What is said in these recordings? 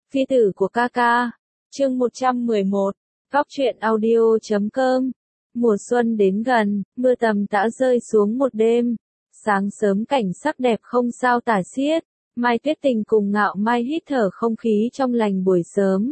Phi tử của ca ca. Chương 111. Góc truyện audio.com. Mùa xuân đến gần, mưa tầm tã rơi xuống một đêm. Sáng sớm cảnh sắc đẹp không sao tả xiết. Mai Tuyết Tình cùng Ngạo Mai hít thở không khí trong lành buổi sớm.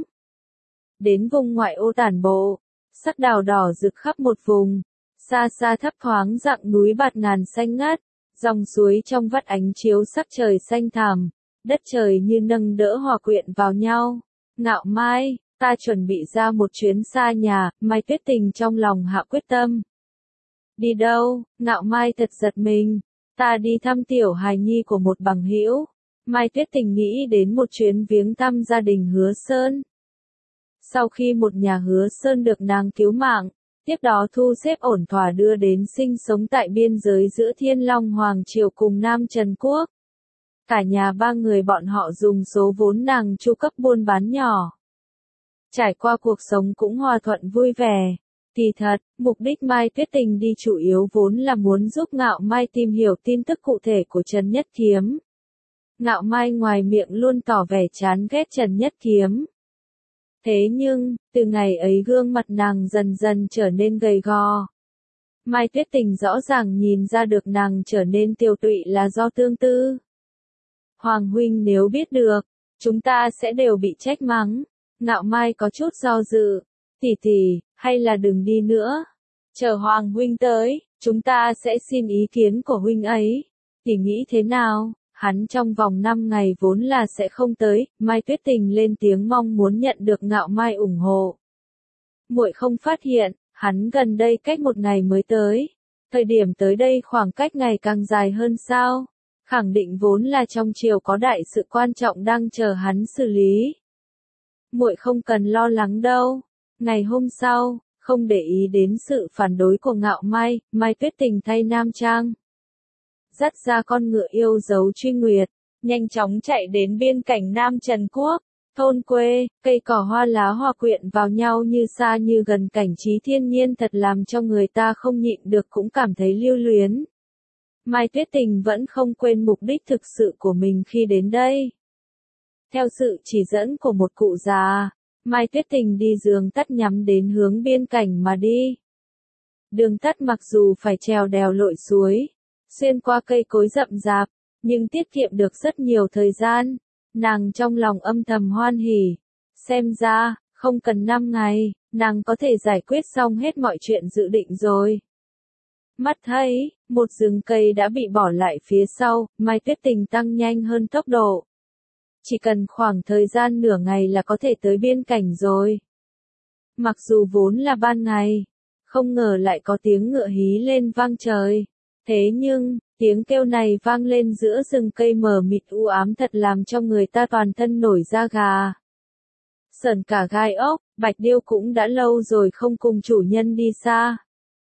Đến vùng ngoại ô tản bộ, sắc đào đỏ rực khắp một vùng. Xa xa thấp thoáng dặng núi bạt ngàn xanh ngát, dòng suối trong vắt ánh chiếu sắc trời xanh thẳm, đất trời như nâng đỡ hòa quyện vào nhau. Ngạo Mai, ta chuẩn bị ra một chuyến xa nhà, Mai Tuyết Tình trong lòng hạ quyết tâm. Đi đâu? Ngạo Mai thật giật mình. Ta đi thăm tiểu hài nhi của một bằng hữu. Mai Tuyết Tình nghĩ đến một chuyến viếng thăm gia đình Hứa Sơn. Sau khi một nhà Hứa Sơn được nàng cứu mạng, tiếp đó thu xếp ổn thỏa đưa đến sinh sống tại biên giới giữa Thiên Long Hoàng Triều cùng Nam Trần Quốc. Cả nhà ba người bọn họ dùng số vốn nàng chu cấp buôn bán nhỏ. Trải qua cuộc sống cũng hòa thuận vui vẻ. Kỳ thật, mục đích Mai Tuyết Tình đi chủ yếu vốn là muốn giúp Ngạo Mai tìm hiểu tin tức cụ thể của Trần Nhất Kiếm. Ngạo Mai ngoài miệng luôn tỏ vẻ chán ghét Trần Nhất Kiếm. Thế nhưng, từ ngày ấy gương mặt nàng dần dần trở nên gầy gò. Mai Tuyết Tình rõ ràng nhìn ra được nàng trở nên tiều tụy là do tương tư. Hoàng huynh nếu biết được, chúng ta sẽ đều bị trách mắng. Ngạo Mai có chút do dự. Tỷ tỷ, hay là đừng đi nữa. Chờ Hoàng huynh tới, chúng ta sẽ xin ý kiến của huynh ấy. Tỷ nghĩ thế nào? Hắn trong vòng 5 ngày vốn là sẽ không tới. Mai Tuyết Tình lên tiếng mong muốn nhận được Ngạo Mai ủng hộ. Muội không phát hiện, hắn gần đây cách một ngày mới tới. Thời điểm tới đây khoảng cách ngày càng dài hơn sao? Khẳng định vốn là trong triều có đại sự quan trọng đang chờ hắn xử lý. Muội không cần lo lắng đâu. Ngày hôm sau, không để ý đến sự phản đối của Ngạo Mai, Mai Tuyết Tình thay nam trang. Dắt ra con ngựa yêu dấu truy nguyệt, nhanh chóng chạy đến biên cảnh Nam Trần Quốc. Thôn quê, cây cỏ hoa lá hòa quyện vào nhau như xa như gần, cảnh trí thiên nhiên thật làm cho người ta không nhịn được cũng cảm thấy lưu luyến. Mai Tuyết Tình vẫn không quên mục đích thực sự của mình khi đến đây. Theo sự chỉ dẫn của một cụ già, Mai Tuyết Tình đi giường tắt nhắm đến hướng biên cảnh mà đi. Đường tắt mặc dù phải trèo đèo lội suối, xuyên qua cây cối rậm rạp, nhưng tiết kiệm được rất nhiều thời gian. Nàng trong lòng âm thầm hoan hỉ. Xem ra, không cần 5 ngày, nàng có thể giải quyết xong hết mọi chuyện dự định rồi. Mắt thấy, một rừng cây đã bị bỏ lại phía sau, Mai Tuyết Tình tăng nhanh hơn tốc độ. Chỉ cần khoảng thời gian nửa ngày là có thể tới biên cảnh rồi. Mặc dù vốn là ban ngày, không ngờ lại có tiếng ngựa hí lên vang trời. Thế nhưng, tiếng kêu này vang lên giữa rừng cây mờ mịt u ám thật làm cho người ta toàn thân nổi da gà. Sởn cả gai ốc, Bạch Điêu cũng đã lâu rồi không cùng chủ nhân đi xa.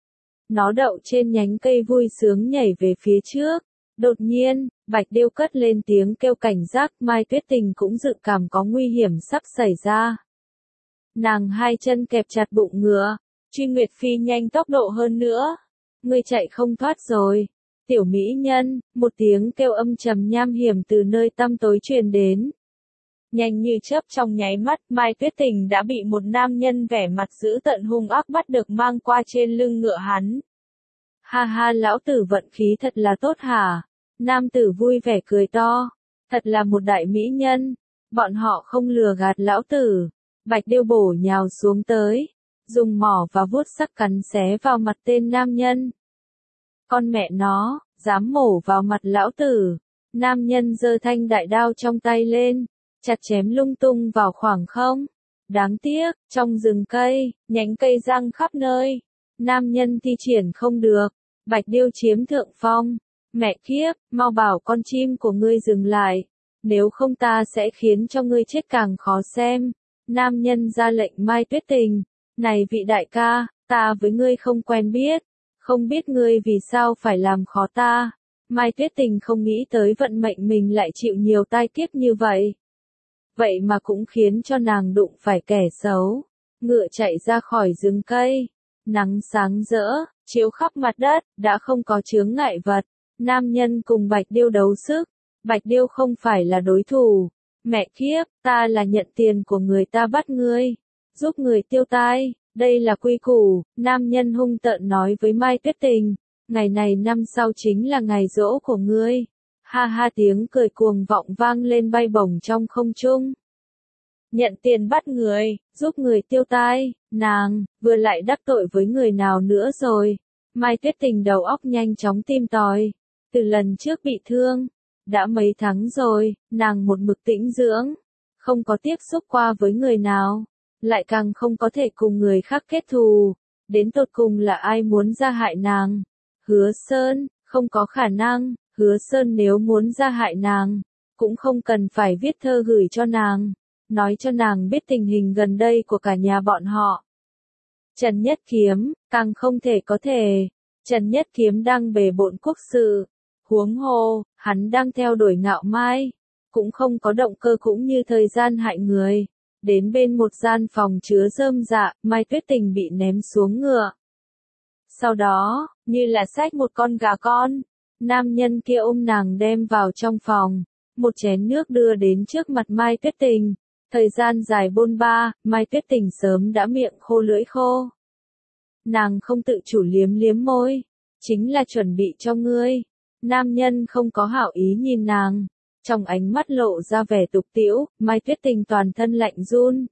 Nó đậu trên nhánh cây vui sướng nhảy về phía trước. Đột nhiên, Bạch Điêu cất lên tiếng kêu cảnh giác, Mai Tuyết Tình cũng dự cảm có nguy hiểm sắp xảy ra. Nàng hai chân kẹp chặt bụng ngựa, truy nguyệt phi nhanh tốc độ hơn nữa. Ngươi chạy không thoát rồi. Tiểu mỹ nhân, một tiếng kêu âm trầm nham hiểm từ nơi tăm tối truyền đến. Nhanh như chớp trong nháy mắt, Mai Tuyết Tình đã bị một nam nhân vẻ mặt dữ tợn hung ác bắt được mang qua trên lưng ngựa hắn. Ha ha, lão tử vận khí thật là tốt hả? Nam tử vui vẻ cười to. Thật là một đại mỹ nhân. Bọn họ không lừa gạt lão tử. Bạch Điêu bổ nhào xuống tới, dùng mỏ và vuốt sắc cắn xé vào mặt tên nam nhân. Con mẹ nó, dám mổ vào mặt lão tử. Nam nhân giơ thanh đại đao trong tay lên, chặt chém lung tung vào khoảng không. Đáng tiếc, trong rừng cây, nhánh cây răng khắp nơi. Nam nhân thi triển không được. Bạch Điêu chiếm thượng phong. Mẹ kiếp, mau bảo con chim của ngươi dừng lại. Nếu không ta sẽ khiến cho ngươi chết càng khó xem. Nam nhân ra lệnh Mai Tuyết Tình. Này vị đại ca, ta với ngươi không quen biết. Không biết ngươi vì sao phải làm khó ta. Mai Tuyết Tình không nghĩ tới vận mệnh mình lại chịu nhiều tai kiếp như vậy. Vậy mà cũng khiến cho nàng đụng phải kẻ xấu. Ngựa chạy ra khỏi rừng cây. Nắng sáng rỡ, chiếu khắp mặt đất, đã không có chướng ngại vật. Nam nhân cùng Bạch Điêu đấu sức. Bạch Điêu không phải là đối thủ. Mẹ kiếp, ta là nhận tiền của người ta bắt ngươi, giúp người tiêu tai, đây là quy củ, nam nhân hung tợn nói với Mai Tuyết Tình, ngày này năm sau chính là ngày giỗ của ngươi. Ha ha, tiếng cười cuồng vọng vang lên bay bổng trong không trung. Nhận tiền bắt người, giúp người tiêu tai, nàng, vừa lại đắc tội với người nào nữa rồi. Mai Tuyết Tình đầu óc nhanh chóng tìm tòi. Từ lần trước bị thương, đã mấy tháng rồi, nàng một mực tĩnh dưỡng, không có tiếp xúc qua với người nào, lại càng không có thể cùng người khác kết thù. Đến tột cùng là ai muốn ra hại nàng? Hứa Sơn, không có khả năng, Hứa Sơn nếu muốn ra hại nàng, cũng không cần phải viết thơ gửi cho nàng, nói cho nàng biết tình hình gần đây của cả nhà bọn họ. Trần Nhất Kiếm, càng không thể có thể. Trần Nhất Kiếm đang bề bộn quốc sự. Huống hồ, hắn đang theo đuổi Ngạo Mai. Cũng không có động cơ cũng như thời gian hại người. Đến bên một gian phòng chứa rơm dạ, Mai Tuyết Tình bị ném xuống ngựa. Sau đó, như là xách một con gà con, nam nhân kia ôm nàng đem vào trong phòng. Một chén nước đưa đến trước mặt Mai Tuyết Tình. Thời gian dài bôn ba, Mai Tuyết Tình sớm đã miệng khô lưỡi khô. Nàng không tự chủ liếm liếm môi. Chính là chuẩn bị cho ngươi. Nam nhân không có hảo ý nhìn nàng. Trong ánh mắt lộ ra vẻ tục tĩu, Mai Tuyết Tình toàn thân lạnh run.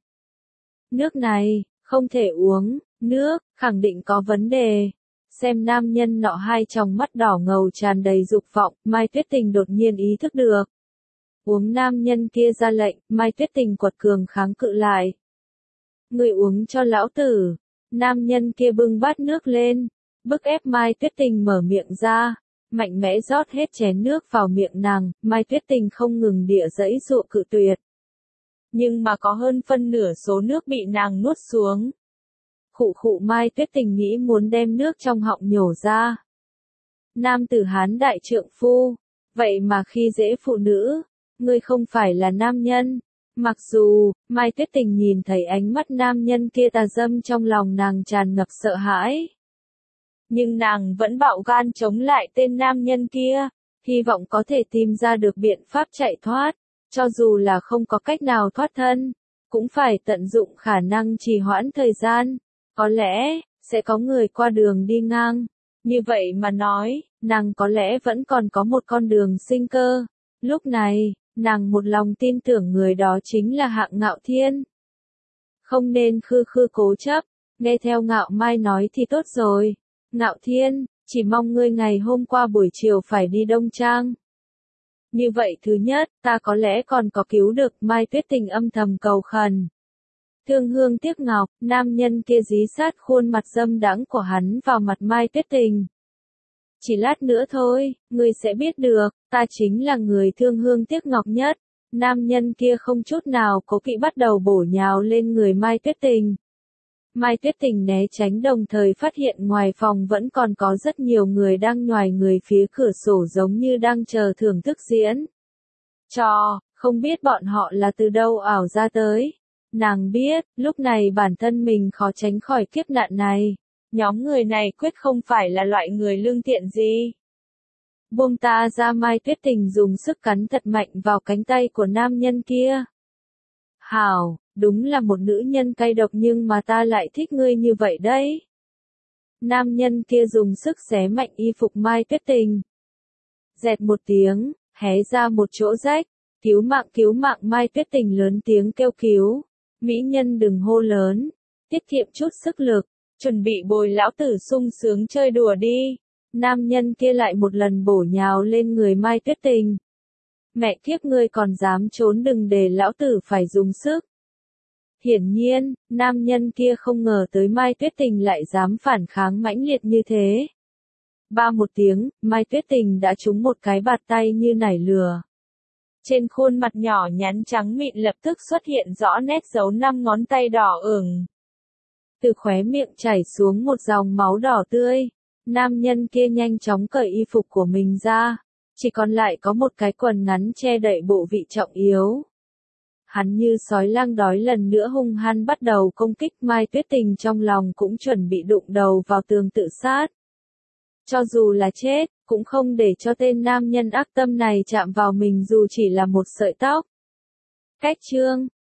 Nước này, không thể uống, nước, khẳng định có vấn đề. Xem nam nhân nọ hai tròng mắt đỏ ngầu tràn đầy dục vọng, Mai Tuyết Tình đột nhiên ý thức được. Uống nam nhân kia ra lệnh, Mai Tuyết Tình quật cường kháng cự lại. Người uống cho lão tử. Nam nhân kia bưng bát nước lên, bức ép Mai Tuyết Tình mở miệng ra, mạnh mẽ rót hết chén nước vào miệng nàng, Mai Tuyết Tình không ngừng địa giãy giụa cự tuyệt. Nhưng mà có hơn phân nửa số nước bị nàng nuốt xuống. Khụ khụ, Mai Tuyết Tình nghĩ muốn đem nước trong họng nhổ ra. Nam tử Hán đại trượng phu, vậy mà khi dễ phụ nữ, ngươi không phải là nam nhân. Mặc dù, Mai Tuyết Tình nhìn thấy ánh mắt nam nhân kia tà dâm, trong lòng nàng tràn ngập sợ hãi. Nhưng nàng vẫn bạo gan chống lại tên nam nhân kia, hy vọng có thể tìm ra được biện pháp chạy thoát, cho dù là không có cách nào thoát thân, cũng phải tận dụng khả năng trì hoãn thời gian, có lẽ, sẽ có người qua đường đi ngang, như vậy mà nói, nàng có lẽ vẫn còn có một con đường sinh cơ, lúc này, nàng một lòng tin tưởng người đó chính là Hạng Ngạo Thiên. Không nên khư khư cố chấp, nghe theo Ngạo Mai nói thì tốt rồi. Ngạo Thiên, chỉ mong ngươi ngày hôm qua buổi chiều phải đi Đông Trang. Như vậy thứ nhất, ta có lẽ còn có cứu được, Mai Tuyết Tình âm thầm cầu khẩn. Thương hương tiếc ngọc, nam nhân kia dí sát khuôn mặt dâm đãng của hắn vào mặt Mai Tuyết Tình. Chỉ lát nữa thôi, ngươi sẽ biết được, ta chính là người thương hương tiếc ngọc nhất. Nam nhân kia không chút nào cố kỵ bắt đầu bổ nhào lên người Mai Tuyết Tình. Mai Tuyết Tình né tránh, đồng thời phát hiện ngoài phòng vẫn còn có rất nhiều người đang nhoài người phía cửa sổ giống như đang chờ thưởng thức diễn. Không biết bọn họ là từ đâu ảo ra tới. Nàng biết, lúc này bản thân mình khó tránh khỏi kiếp nạn này. Nhóm người này quyết không phải là loại người lương thiện gì. Buông ta ra, Mai Tuyết Tình dùng sức cắn thật mạnh vào cánh tay của nam nhân kia. Hảo, đúng là một nữ nhân cay độc nhưng mà ta lại thích ngươi như vậy đấy. Nam nhân kia dùng sức xé mạnh y phục Mai Tuyết Tình. Dẹt một tiếng, hé ra một chỗ rách. Cứu mạng, Mai Tuyết Tình lớn tiếng kêu cứu. Mỹ nhân đừng hô lớn, tiết kiệm chút sức lực, chuẩn bị bồi lão tử sung sướng chơi đùa đi. Nam nhân kia lại một lần bổ nhào lên người Mai Tuyết Tình. Mẹ kiếp, ngươi còn dám trốn, đừng để lão tử phải dùng sức. Hiển nhiên, nam nhân kia không ngờ tới Mai Tuyết Tình lại dám phản kháng mãnh liệt như thế. Ba một tiếng, Mai Tuyết Tình đã trúng một cái bạt tay như nảy lửa. Trên khuôn mặt nhỏ nhắn trắng mịn lập tức xuất hiện rõ nét dấu 5 ngón tay đỏ ửng. Từ khóe miệng chảy xuống một dòng máu đỏ tươi. Nam nhân kia nhanh chóng cởi y phục của mình ra. Chỉ còn lại có một cái quần ngắn che đậy bộ vị trọng yếu. Hắn như sói lang đói lần nữa hung hăng bắt đầu công kích. Mai Tuyết Tình trong lòng cũng chuẩn bị đụng đầu vào tường tự sát. Cho dù là chết, cũng không để cho tên nam nhân ác tâm này chạm vào mình dù chỉ là một sợi tóc. Cách chương